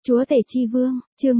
Chúa Tể Chi Vương, chương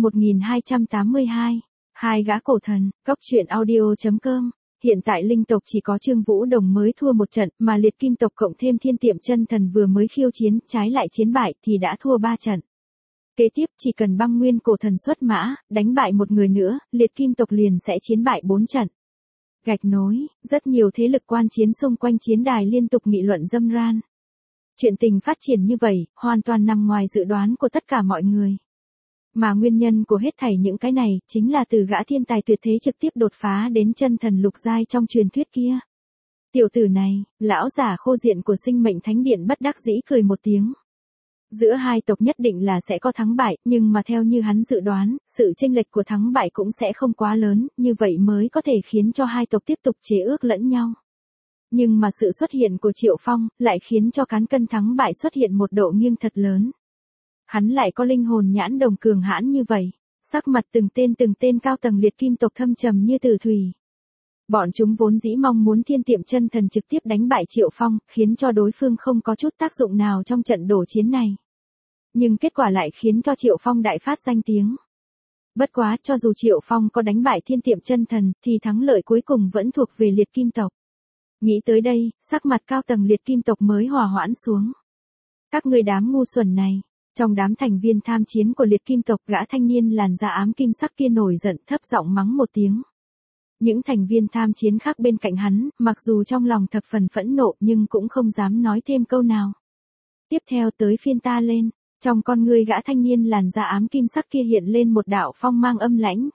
1282. Hai gã cổ thần, góc truyện audio.com. Hiện tại linh tộc chỉ có Trương Vũ Đồng mới thua một trận, mà liệt kim tộc cộng thêm Thiên Tiệm Chân Thần vừa mới khiêu chiến, trái lại chiến bại thì đã thua 3 trận. Kế tiếp chỉ cần băng nguyên cổ thần xuất mã, đánh bại một người nữa, liệt kim tộc liền sẽ chiến bại 4 trận. Gạch nối, rất nhiều thế lực quan chiến xung quanh chiến đài liên tục nghị luận râm ran. Chuyện tình phát triển như vậy, hoàn toàn nằm ngoài dự đoán của tất cả mọi người. Mà nguyên nhân của hết thảy những cái này, chính là từ gã thiên tài tuyệt thế trực tiếp đột phá đến chân thần lục giai trong truyền thuyết kia. Tiểu tử này, lão giả khô diện của Sinh Mệnh Thánh Điện bất đắc dĩ cười một tiếng. Giữa hai tộc nhất định là sẽ có thắng bại, nhưng mà theo như hắn dự đoán, sự chênh lệch của thắng bại cũng sẽ không quá lớn, như vậy mới có thể khiến cho hai tộc tiếp tục chế ước lẫn nhau. Nhưng mà sự xuất hiện của Triệu Phong, lại khiến cho cán cân thắng bại xuất hiện một độ nghiêng thật lớn. Hắn lại có linh hồn nhãn đồng cường hãn như vậy, sắc mặt từng tên cao tầng liệt kim tộc thâm trầm như tử thủy. Bọn chúng vốn dĩ mong muốn Thiên Tiệm Chân Thần trực tiếp đánh bại Triệu Phong, khiến cho đối phương không có chút tác dụng nào trong trận đổ chiến này. Nhưng kết quả lại khiến cho Triệu Phong đại phát danh tiếng. Bất quá, cho dù Triệu Phong có đánh bại Thiên Tiệm Chân Thần, thì thắng lợi cuối cùng vẫn thuộc về liệt kim tộc. Nghĩ tới đây, sắc mặt cao tầng liệt kim tộc mới hòa hoãn xuống. Các ngươi đám ngu xuẩn này. Trong đám thành viên tham chiến của liệt kim tộc, gã thanh niên làn da ám kim sắc kia nổi giận, thấp giọng mắng một tiếng. Những thành viên tham chiến khác bên cạnh hắn, mặc dù trong lòng thập phần phẫn nộ nhưng cũng không dám nói thêm câu nào. Tiếp theo tới phiên ta lên, trong con người gã thanh niên làn da ám kim sắc kia hiện lên một đạo phong mang âm lãnh.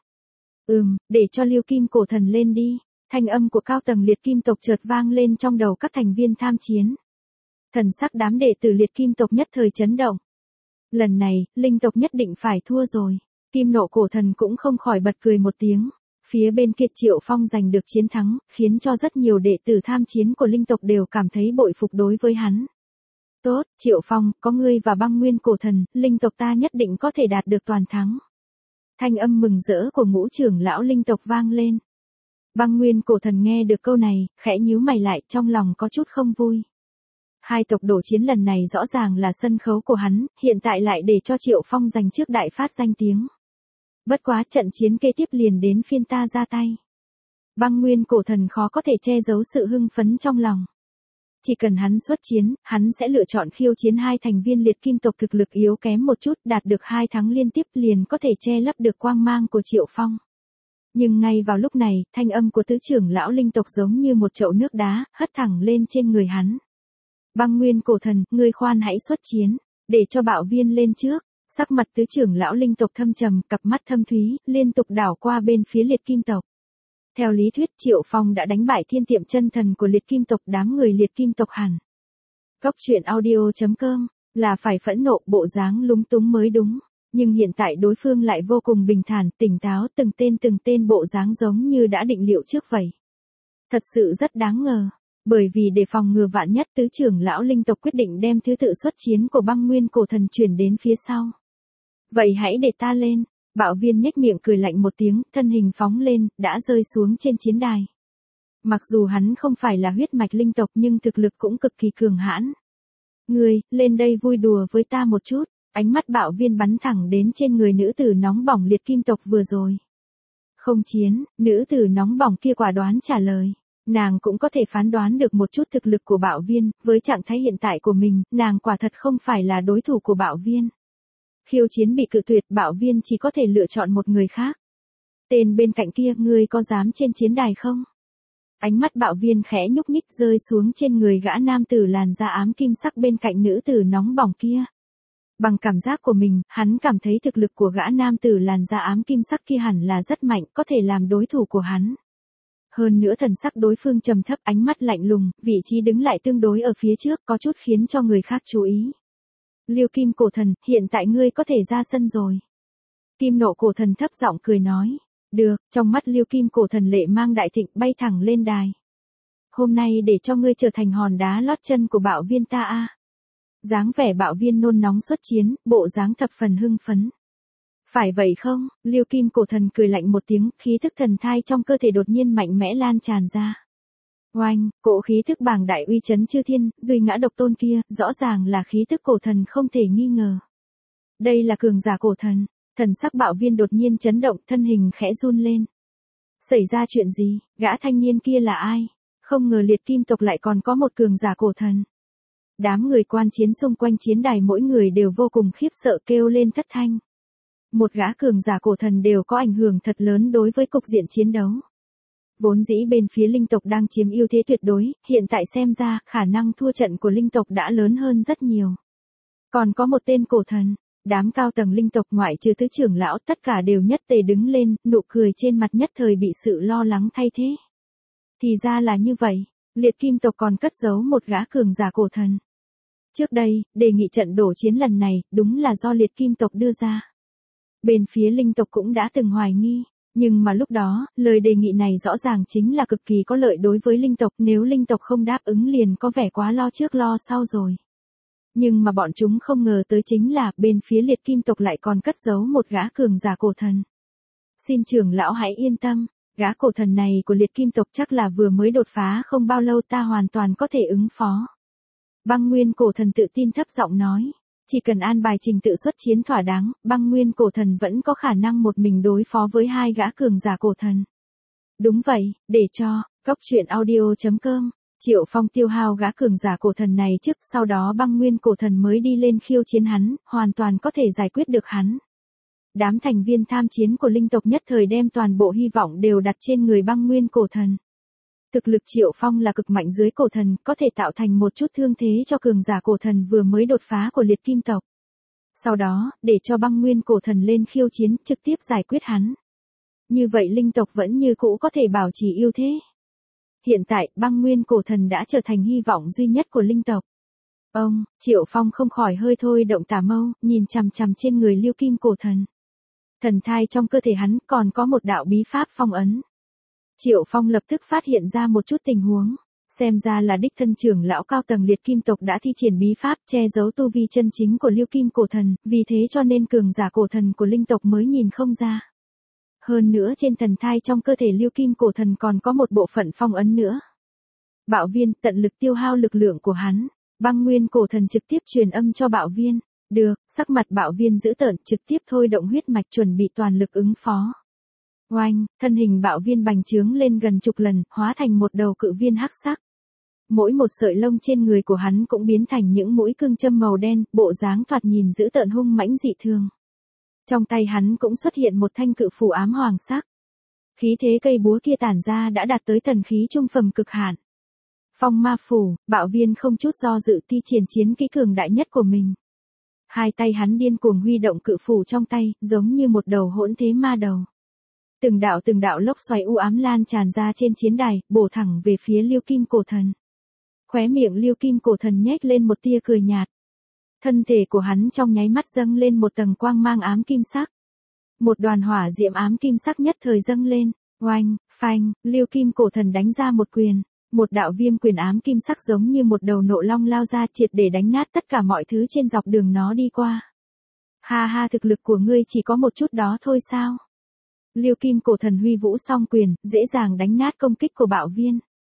Để cho Liêu Kim cổ thần lên đi. Thanh âm của cao tầng liệt kim tộc chợt vang lên trong đầu các thành viên tham chiến. Thần sắc đám đệ tử liệt kim tộc nhất thời chấn động. Lần này, linh tộc nhất định phải thua rồi. Kim Nộ cổ thần cũng không khỏi bật cười một tiếng. Phía bên kia Triệu Phong giành được chiến thắng, khiến cho rất nhiều đệ tử tham chiến của linh tộc đều cảm thấy bội phục đối với hắn. Tốt, Triệu Phong, có ngươi và băng nguyên cổ thần, linh tộc ta nhất định có thể đạt được toàn thắng. Thanh âm mừng rỡ của ngũ trưởng lão linh tộc vang lên. Băng nguyên cổ thần nghe được câu này, khẽ nhíu mày lại, trong lòng có chút không vui. Hai tộc đổ chiến lần này rõ ràng là sân khấu của hắn, hiện tại lại để cho Triệu Phong giành trước đại phát danh tiếng. Bất quá trận chiến kế tiếp liền đến phiên ta ra tay. Băng nguyên cổ thần khó có thể che giấu sự hưng phấn trong lòng. Chỉ cần hắn xuất chiến, hắn sẽ lựa chọn khiêu chiến hai thành viên liệt kim tộc thực lực yếu kém một chút, đạt được 2 thắng liên tiếp liền có thể che lấp được quang mang của Triệu Phong. Nhưng ngay vào lúc này, thanh âm của tứ trưởng lão linh tộc giống như một chậu nước đá, hất thẳng lên trên người hắn. Băng nguyên cổ thần, ngươi khoan hãy xuất chiến, để cho Bạo Viên lên trước. Sắc mặt tứ trưởng lão linh tộc thâm trầm, cặp mắt thâm thúy, liên tục đảo qua bên phía liệt kim tộc. Theo lý thuyết Triệu Phong đã đánh bại Thiên Tiệm Chân Thần của liệt kim tộc, đám người liệt kim tộc hẳn. Góc truyện audio.com, là phải phẫn nộ, bộ dáng lúng túng mới đúng. Nhưng hiện tại đối phương lại vô cùng bình thản, tỉnh táo, từng tên bộ dáng giống như đã định liệu trước vậy. Thật sự rất đáng ngờ. Bởi vì để phòng ngừa vạn nhất, tứ trưởng lão linh tộc quyết định đem thứ tự xuất chiến của băng nguyên cổ thần chuyển đến phía sau. Vậy hãy để ta lên. Bạo Viên nhếch miệng cười lạnh một tiếng, thân hình phóng lên, đã rơi xuống trên chiến đài. Mặc dù hắn không phải là huyết mạch linh tộc nhưng thực lực cũng cực kỳ cường hãn. Ngươi, lên đây vui đùa với ta một chút. Ánh mắt Bạo Viên bắn thẳng đến trên người nữ tử nóng bỏng liệt kim tộc vừa rồi. Không chiến, nữ tử nóng bỏng kia quả đoán trả lời. Nàng cũng có thể phán đoán được một chút thực lực của Bạo Viên, với trạng thái hiện tại của mình, nàng quả thật không phải là đối thủ của Bạo Viên. Khiêu chiến bị cự tuyệt, Bạo Viên chỉ có thể lựa chọn một người khác. Tên bên cạnh kia, ngươi có dám trên chiến đài không? Ánh mắt Bạo Viên khẽ nhúc nhích rơi xuống trên người gã nam tử làn da ám kim sắc bên cạnh nữ tử nóng bỏng kia. Bằng cảm giác của mình, hắn cảm thấy thực lực của gã nam tử làn da ám kim sắc kia hẳn là rất mạnh, có thể làm đối thủ của hắn. Hơn nữa thần sắc đối phương trầm thấp, ánh mắt lạnh lùng, vị trí đứng lại tương đối ở phía trước, có chút khiến cho người khác chú ý. Liêu Kim cổ thần, hiện tại ngươi có thể ra sân rồi. Kim Nộ cổ thần thấp giọng cười nói. Được, trong mắt Liêu Kim cổ thần lệ mang đại thịnh, bay thẳng lên đài. Hôm nay để cho ngươi trở thành hòn đá lót chân của Bạo Viên ta a. Dáng vẻ Bạo Viên nôn nóng xuất chiến, bộ dáng thập phần hưng phấn. Phải vậy không? Liêu Kim cổ thần cười lạnh một tiếng, khí thức thần thai trong cơ thể đột nhiên mạnh mẽ lan tràn ra. Oanh, cỗ khí thức bàng đại uy chấn chư thiên, duy ngã độc tôn kia, rõ ràng là khí thức cổ thần không thể nghi ngờ. Đây là cường giả cổ thần. Thần sắc Bạo Viên đột nhiên chấn động, thân hình khẽ run lên. Xảy ra chuyện gì? Gã thanh niên kia là ai? Không ngờ Liệt Kim tộc lại còn có một cường giả cổ thần. Đám người quan chiến xung quanh chiến đài mỗi người đều vô cùng khiếp sợ kêu lên thất thanh. Một gã cường giả cổ thần đều có ảnh hưởng thật lớn đối với cục diện chiến đấu. Vốn dĩ bên phía linh tộc đang chiếm ưu thế tuyệt đối, hiện tại xem ra khả năng thua trận của linh tộc đã lớn hơn rất nhiều. Còn có một tên cổ thần, đám cao tầng linh tộc ngoại trừ tứ trưởng lão tất cả đều nhất tề đứng lên, nụ cười trên mặt nhất thời bị sự lo lắng thay thế. Thì ra là như vậy, Liệt Kim tộc còn cất giấu một gã cường giả cổ thần. Trước đây, đề nghị trận đổ chiến lần này, đúng là do Liệt Kim tộc đưa ra. Bên phía linh tộc cũng đã từng hoài nghi, nhưng mà lúc đó, lời đề nghị này rõ ràng chính là cực kỳ có lợi đối với linh tộc, nếu linh tộc không đáp ứng liền có vẻ quá lo trước lo sau rồi. Nhưng mà bọn chúng không ngờ tới chính là bên phía Liệt Kim tộc lại còn cất giấu một gã cường giả cổ thần. Xin trưởng lão hãy yên tâm, gã cổ thần này của Liệt Kim tộc chắc là vừa mới đột phá không bao lâu, ta hoàn toàn có thể ứng phó. Băng Nguyên cổ thần tự tin thấp giọng nói, chỉ cần an bài trình tự xuất chiến thỏa đáng, Băng Nguyên cổ thần vẫn có khả năng một mình đối phó với hai gã cường giả cổ thần. Đúng vậy, để cho, coctruyện.audio.com, Triệu Phong tiêu hao gã cường giả cổ thần này trước, sau đó Băng Nguyên cổ thần mới đi lên khiêu chiến hắn, hoàn toàn có thể giải quyết được hắn. Đám thành viên tham chiến của linh tộc nhất thời đem toàn bộ hy vọng đều đặt trên người Băng Nguyên cổ thần. Thực lực Triệu Phong là cực mạnh dưới cổ thần, có thể tạo thành một chút thương thế cho cường giả cổ thần vừa mới đột phá của Liệt Kim tộc. Sau đó, để cho Băng Nguyên cổ thần lên khiêu chiến, trực tiếp giải quyết hắn. Như vậy linh tộc vẫn như cũ có thể bảo trì ưu thế. Hiện tại, Băng Nguyên cổ thần đã trở thành hy vọng duy nhất của linh tộc. Ông, Triệu Phong không khỏi hơi thôi động tà mâu, nhìn chằm chằm trên người Liêu Kim cổ thần. Thần thai trong cơ thể hắn còn có một đạo bí pháp phong ấn. Triệu Phong lập tức phát hiện ra một chút tình huống, xem ra là đích thân trưởng lão cao tầng Liệt Kim tộc đã thi triển bí pháp che giấu tu vi chân chính của Liêu Kim cổ thần, vì thế cho nên cường giả cổ thần của linh tộc mới nhìn không ra. Hơn nữa trên thần thai trong cơ thể Liêu Kim cổ thần còn có một bộ phận phong ấn nữa. Bạo Viên tận lực tiêu hao lực lượng của hắn, Băng Nguyên cổ thần trực tiếp truyền âm cho Bạo Viên. Được, sắc mặt Bạo Viên dữ tợn, trực tiếp thôi động huyết mạch chuẩn bị toàn lực ứng phó. Oanh, thân hình Bạo Viên bành trướng lên gần chục lần, hóa thành một đầu cự viên hắc sắc. Mỗi một sợi lông trên người của hắn cũng biến thành những mũi cương châm màu đen, bộ dáng thoạt nhìn dữ tợn hung mãnh dị thường. Trong tay hắn cũng xuất hiện một thanh cự phủ ám hoàng sắc. Khí thế cây búa kia tản ra đã đạt tới thần khí trung phẩm cực hạn. Phong ma phủ, Bạo Viên không chút do dự thi triển chiến kỹ cường đại nhất của mình. Hai tay hắn điên cuồng huy động cự phủ trong tay, giống như một đầu hỗn thế ma đầu. Từng đạo lốc xoáy u ám lan tràn ra trên chiến đài, bổ thẳng về phía Liêu Kim cổ thần. Khóe miệng Liêu Kim cổ thần nhếch lên một tia cười nhạt. Thân thể của hắn trong nháy mắt dâng lên một tầng quang mang ám kim sắc. Một đoàn hỏa diệm ám kim sắc nhất thời dâng lên, oanh, phanh, Liêu Kim cổ thần đánh ra một quyền. Một đạo viêm quyền ám kim sắc giống như một đầu nộ long lao ra triệt để đánh nát tất cả mọi thứ trên dọc đường nó đi qua. Ha ha, thực lực của ngươi chỉ có một chút đó thôi sao? Liêu Kim cổ thần huy vũ song quyền, dễ dàng đánh nát công kích của Bạo Viên.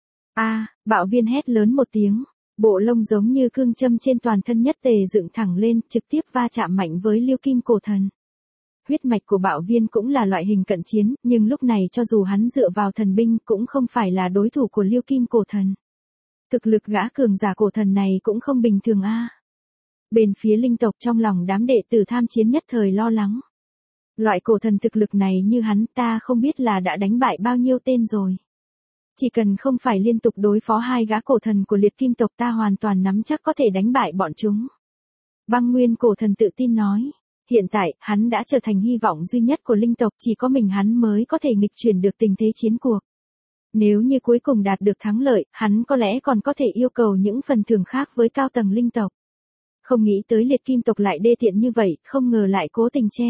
Bạo Viên hét lớn một tiếng, bộ lông giống như cương châm trên toàn thân nhất tề dựng thẳng lên, trực tiếp va chạm mạnh với Liêu Kim cổ thần. Huyết mạch của Bạo Viên cũng là loại hình cận chiến, nhưng lúc này cho dù hắn dựa vào thần binh cũng không phải là đối thủ của Liêu Kim cổ thần. Thực lực gã cường giả cổ thần này cũng không bình thường a. Bên phía linh tộc trong lòng đám đệ tử tham chiến nhất thời lo lắng. Loại cổ thần thực lực này như hắn ta không biết là đã đánh bại bao nhiêu tên rồi. Chỉ cần không phải liên tục đối phó hai gã cổ thần của Liệt Kim tộc ta hoàn toàn nắm chắc có thể đánh bại bọn chúng. Băng Nguyên cổ thần tự tin nói. Hiện tại, hắn đã trở thành hy vọng duy nhất của linh tộc, chỉ có mình hắn mới có thể nghịch chuyển được tình thế chiến cuộc. Nếu như cuối cùng đạt được thắng lợi, hắn có lẽ còn có thể yêu cầu những phần thưởng khác với cao tầng linh tộc. Không nghĩ tới Liệt Kim tộc lại đê tiện như vậy, không ngờ lại cố tình che.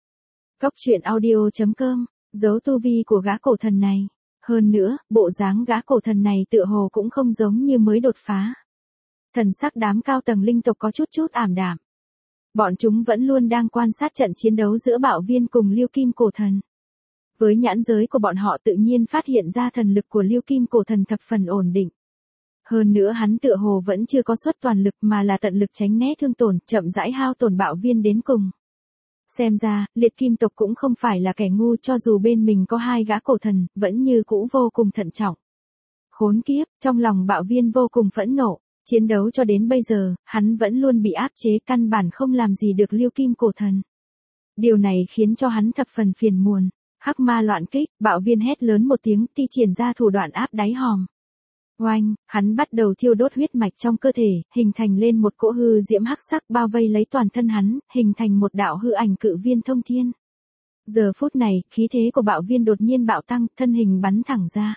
Coctruyện.audio.com, giấu tu vi của gã cổ thần này. Hơn nữa, bộ dáng gã cổ thần này tựa hồ cũng không giống như mới đột phá. Thần sắc đám cao tầng linh tộc có chút ảm đạm. Bọn chúng vẫn luôn đang quan sát trận chiến đấu giữa Bạo Viên cùng Liêu Kim cổ thần. Với nhãn giới của bọn họ tự nhiên phát hiện ra thần lực của Liêu Kim cổ thần thập phần ổn định. Hơn nữa hắn tựa hồ vẫn chưa có xuất toàn lực mà là tận lực tránh né thương tổn, chậm rãi hao tổn Bạo Viên đến cùng. Xem ra, liệt kim tộc cũng không phải là kẻ ngu, cho dù bên mình có hai gã cổ thần, vẫn như cũ vô cùng thận trọng. Khốn kiếp, trong lòng Bạo Viên vô cùng phẫn nộ, chiến đấu cho đến bây giờ, hắn vẫn luôn bị áp chế, căn bản không làm gì được Liêu Kim cổ thần. Điều này khiến cho hắn thập phần phiền muộn. Hắc ma loạn kích, Bạo Viên hét lớn một tiếng, thi triển ra thủ đoạn áp đáy hòm. Oanh, hắn bắt đầu thiêu đốt huyết mạch trong cơ thể, hình thành lên một cỗ hư diễm hắc sắc bao vây lấy toàn thân hắn, hình thành một đạo hư ảnh cự viên thông thiên. Giờ phút này, khí thế của Bạo Viên đột nhiên bạo tăng, thân hình bắn thẳng ra.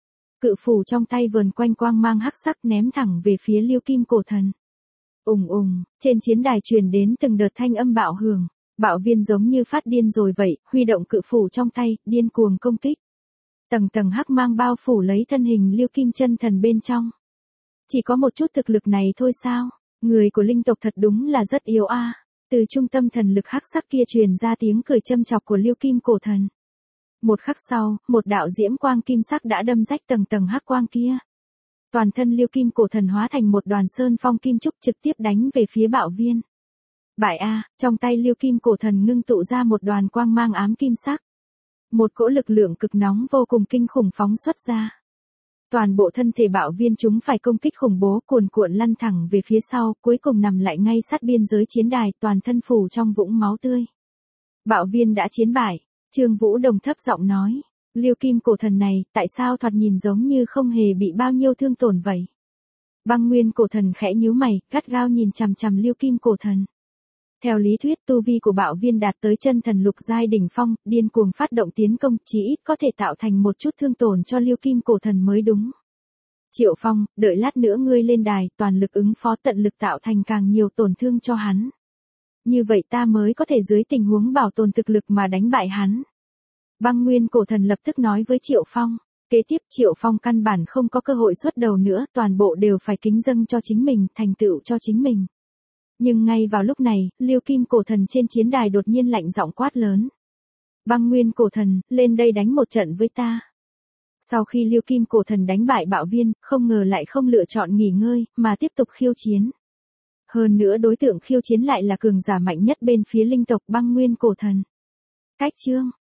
Cự phủ trong tay vờn quanh quang mang hắc sắc ném thẳng về phía Liêu Kim cổ thần. Ùng ùng, trên chiến đài truyền đến từng đợt thanh âm bạo hưởng. Bạo Viên giống như phát điên rồi vậy, huy động cự phủ trong tay, điên cuồng công kích. Tầng tầng hắc mang bao phủ lấy thân hình Liêu Kim chân thần bên trong. Chỉ có một chút thực lực này thôi sao? Người của linh tộc thật đúng là rất yếu a. Từ trung tâm thần lực hắc sắc kia truyền ra tiếng cười châm chọc của Liêu Kim cổ thần. Một khắc sau, một đạo diễm quang kim sắc đã đâm rách tầng tầng hắc quang kia. Toàn thân Liêu Kim cổ thần hóa thành một đoàn sơn phong kim trúc trực tiếp đánh về phía Bạo Viên. Bại a, trong tay Liêu Kim cổ thần ngưng tụ ra một đoàn quang mang ám kim sắc. Một cỗ lực lượng cực nóng vô cùng kinh khủng phóng xuất ra. Toàn bộ thân thể Bạo Viên chúng phải công kích khủng bố cuồn cuộn lăn thẳng về phía sau, cuối cùng nằm lại ngay sát biên giới chiến đài, toàn thân phủ trong vũng máu tươi. Bạo Viên đã chiến bại, Trương Vũ Đồng thấp giọng nói. Liêu Kim cổ thần này, tại sao thoạt nhìn giống như không hề bị bao nhiêu thương tổn vậy? Băng Nguyên cổ thần khẽ nhíu mày, gắt gao nhìn chằm chằm Liêu Kim cổ thần. Theo lý thuyết tu vi của Bạo Viên đạt tới chân thần lục giai đỉnh phong, điên cuồng phát động tiến công, chí ít có thể tạo thành một chút thương tổn cho Liêu Kim cổ thần mới đúng. Triệu Phong, đợi lát nữa ngươi lên đài, toàn lực ứng phó, tận lực tạo thành càng nhiều tổn thương cho hắn. Như vậy ta mới có thể dưới tình huống bảo tồn thực lực mà đánh bại hắn. Băng Nguyên cổ thần lập tức nói với Triệu Phong. Kế tiếp Triệu Phong căn bản không có cơ hội xuất đầu nữa, toàn bộ đều phải kính dâng cho chính mình, thành tựu cho chính mình. Nhưng ngay vào lúc này, Liêu Kim cổ thần trên chiến đài đột nhiên lạnh giọng quát lớn. Băng Nguyên cổ thần, lên đây đánh một trận với ta. Sau khi Liêu Kim cổ thần đánh bại Bạo Viên, không ngờ lại không lựa chọn nghỉ ngơi, mà tiếp tục khiêu chiến. Hơn nữa đối tượng khiêu chiến lại là cường giả mạnh nhất bên phía linh tộc Băng Nguyên cổ thần. Cách chương